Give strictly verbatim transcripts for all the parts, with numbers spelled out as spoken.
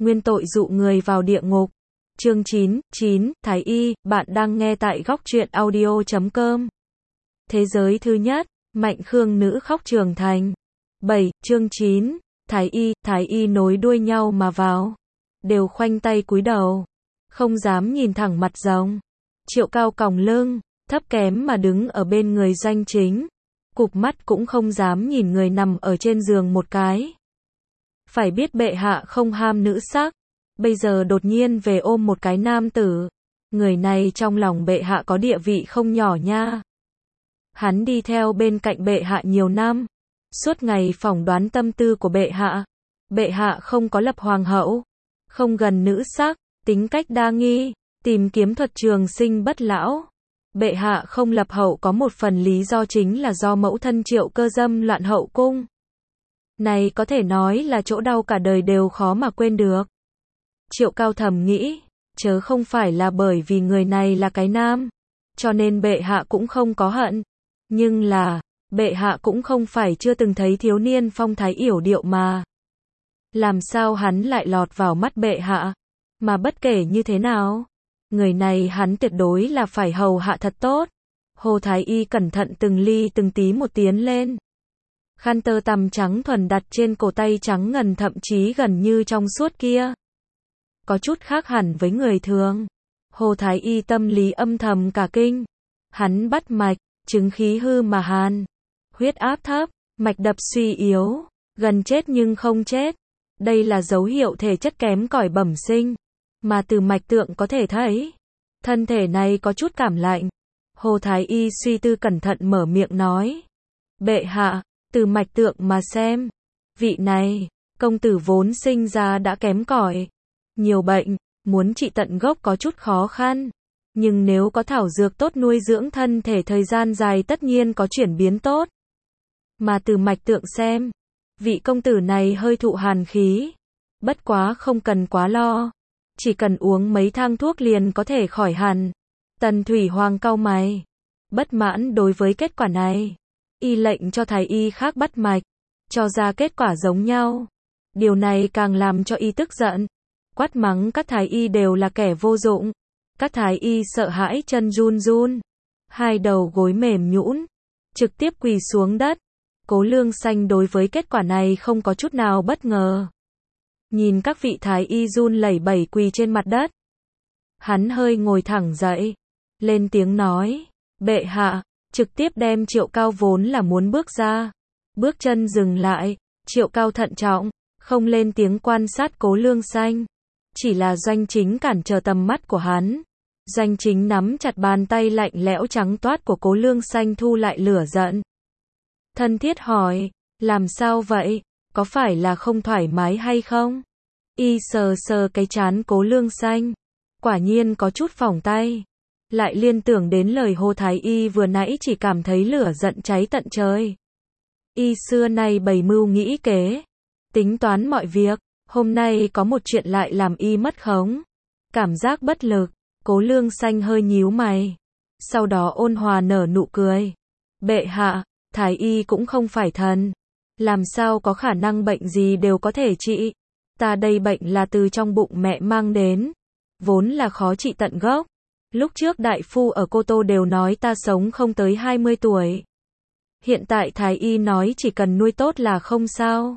nguyên tội dụ người vào địa ngục. Chương chín, chín, Thái Y, bạn đang nghe tại góc truyện audio chấm com. Thế giới thứ nhất, Mạnh Khương nữ khóc trưởng thành. bảy, chương chín, Thái Y, Thái Y nối đuôi nhau mà vào. Đều khoanh tay cúi đầu. Không dám nhìn thẳng mặt rồng. Triệu Cao còng lưng, thấp kém mà đứng ở bên người Doanh Chính. Cụp mắt cũng không dám nhìn người nằm ở trên giường một cái. Phải biết bệ hạ không ham nữ sắc. Bây giờ đột nhiên về ôm một cái nam tử. Người này trong lòng bệ hạ có địa vị không nhỏ nha. Hắn đi theo bên cạnh bệ hạ nhiều năm. Suốt ngày phỏng đoán tâm tư của bệ hạ. Bệ hạ không có lập hoàng hậu. Không gần nữ sắc, tính cách đa nghi, tìm kiếm thuật trường sinh bất lão. Bệ hạ không lập hậu có một phần lý do chính là do mẫu thân Triệu Cơ dâm loạn hậu cung. Này có thể nói là chỗ đau cả đời đều khó mà quên được. Triệu Cao thầm nghĩ, chớ không phải là bởi vì người này là cái nam, cho nên bệ hạ cũng không có hận. Nhưng là, bệ hạ cũng không phải chưa từng thấy thiếu niên phong thái yểu điệu mà. Làm sao hắn lại lọt vào mắt bệ hạ? Mà bất kể như thế nào, người này hắn tuyệt đối là phải hầu hạ thật tốt. Hồ Thái Y cẩn thận từng ly từng tí một tiến lên. Khăn tơ tằm trắng thuần đặt trên cổ tay trắng ngần thậm chí gần như trong suốt kia. Có chút khác hẳn với người thường. Hồ Thái Y tâm lý âm thầm cả kinh. Hắn bắt mạch, chứng khí hư mà hàn. Huyết áp thấp, mạch đập suy yếu, gần chết nhưng không chết. Đây là dấu hiệu thể chất kém cỏi bẩm sinh. Mà từ mạch tượng có thể thấy. Thân thể này có chút cảm lạnh. Hồ Thái Y suy tư cẩn thận mở miệng nói. Bệ hạ, từ mạch tượng mà xem. Vị này, công tử vốn sinh ra đã kém cỏi. Nhiều bệnh, muốn trị tận gốc có chút khó khăn. Nhưng nếu có thảo dược tốt nuôi dưỡng thân thể thời gian dài tất nhiên có chuyển biến tốt. Mà từ mạch tượng xem, vị công tử này hơi thụ hàn khí. Bất quá không cần quá lo. Chỉ cần uống mấy thang thuốc liền có thể khỏi hẳn. Tần Thủy Hoàng cau mày. Bất mãn đối với kết quả này. Y lệnh cho thái y khác bắt mạch. Cho ra kết quả giống nhau. Điều này càng làm cho y tức giận. Quát mắng các thái y đều là kẻ vô dụng. Các thái y sợ hãi chân run run. Hai đầu gối mềm nhũn. Trực tiếp quỳ xuống đất. Cố Lương Xanh đối với kết quả này không có chút nào bất ngờ. Nhìn các vị thái y run lẩy bẩy quỳ trên mặt đất. Hắn hơi ngồi thẳng dậy. Lên tiếng nói. Bệ hạ, trực tiếp đem Triệu Cao vốn là muốn bước ra. Bước chân dừng lại. Triệu Cao thận trọng, không lên tiếng quan sát Cố Lương Xanh. Chỉ là Doanh Chính cản trở tầm mắt của hắn. Doanh Chính nắm chặt bàn tay lạnh lẽo trắng toát của Cố Lương Xanh thu lại lửa giận. Thân thiết hỏi, làm sao vậy, có phải là không thoải mái hay không? Y sờ sờ cái trán Cố Lương Xanh. Quả nhiên có chút phỏng tay. Lại liên tưởng đến lời Hồ Thái Y vừa nãy chỉ cảm thấy lửa giận cháy tận trời. Y xưa nay bày mưu nghĩ kế. Tính toán mọi việc. Hôm nay có một chuyện lại làm y mất khống. Cảm giác bất lực. Cố Lương Xanh hơi nhíu mày. Sau đó ôn hòa nở nụ cười. Bệ hạ, Thái Y cũng không phải thần. Làm sao có khả năng bệnh gì đều có thể trị. Ta đây bệnh là từ trong bụng mẹ mang đến. Vốn là khó trị tận gốc. Lúc trước đại phu ở Cô Tô đều nói ta sống không tới hai mươi tuổi. Hiện tại Thái Y nói chỉ cần nuôi tốt là không sao.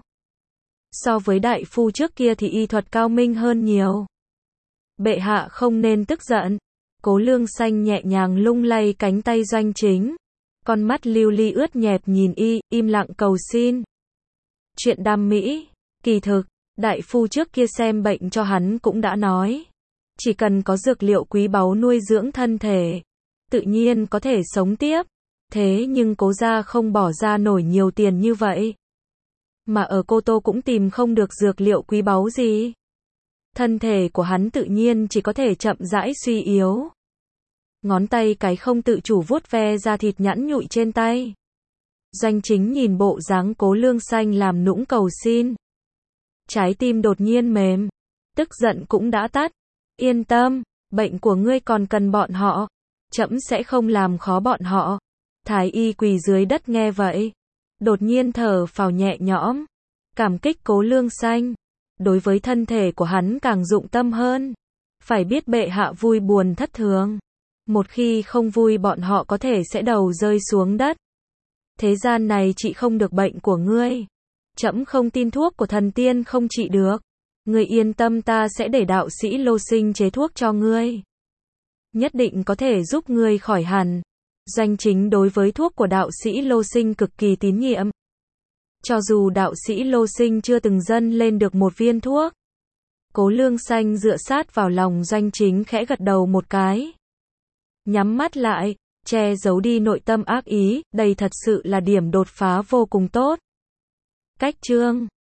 So với đại phu trước kia thì y thuật cao minh hơn nhiều. Bệ hạ không nên tức giận. Cố Lương Xanh nhẹ nhàng lung lay cánh tay Doanh Chính. Con mắt lưu ly ướt nhẹp nhìn y, im lặng cầu xin. Chuyện đam mỹ, kỳ thực, đại phu trước kia xem bệnh cho hắn cũng đã nói. Chỉ cần có dược liệu quý báu nuôi dưỡng thân thể, tự nhiên có thể sống tiếp. Thế nhưng Cố gia không bỏ ra nổi nhiều tiền như vậy. Mà ở Cô Tô cũng tìm không được dược liệu quý báu gì. Thân thể của hắn tự nhiên chỉ có thể chậm rãi suy yếu. Ngón tay cái không tự chủ vuốt ve da thịt nhẵn nhụi trên tay. Doanh Chính nhìn bộ dáng Cố Lương Xanh làm nũng cầu xin. Trái tim đột nhiên mềm. Tức giận cũng đã tắt. Yên tâm, bệnh của ngươi còn cần bọn họ. Trẫm sẽ không làm khó bọn họ. Thái y quỳ dưới đất nghe vậy. Đột nhiên thở phào nhẹ nhõm. Cảm kích Cố Lương Xanh. đối với thân thể của hắn càng dụng tâm hơn. Phải biết bệ hạ vui buồn thất thường. Một khi không vui bọn họ có thể sẽ đầu rơi xuống đất. Thế gian này trị không được bệnh của ngươi. Trẫm không tin thuốc của thần tiên không trị được. Ngươi yên tâm, ta sẽ để đạo sĩ Lô Sinh chế thuốc cho ngươi. Nhất định có thể giúp ngươi khỏi hẳn. Doanh Chính đối với thuốc của đạo sĩ Lô Sinh cực kỳ tín nhiệm. Cho dù đạo sĩ Lô Sinh chưa từng dâng lên được một viên thuốc. Cố Lương Xanh dựa sát vào lòng Doanh Chính khẽ gật đầu một cái. Nhắm mắt lại, che giấu đi nội tâm ác ý, đây thật sự là điểm đột phá vô cùng tốt. Cách chương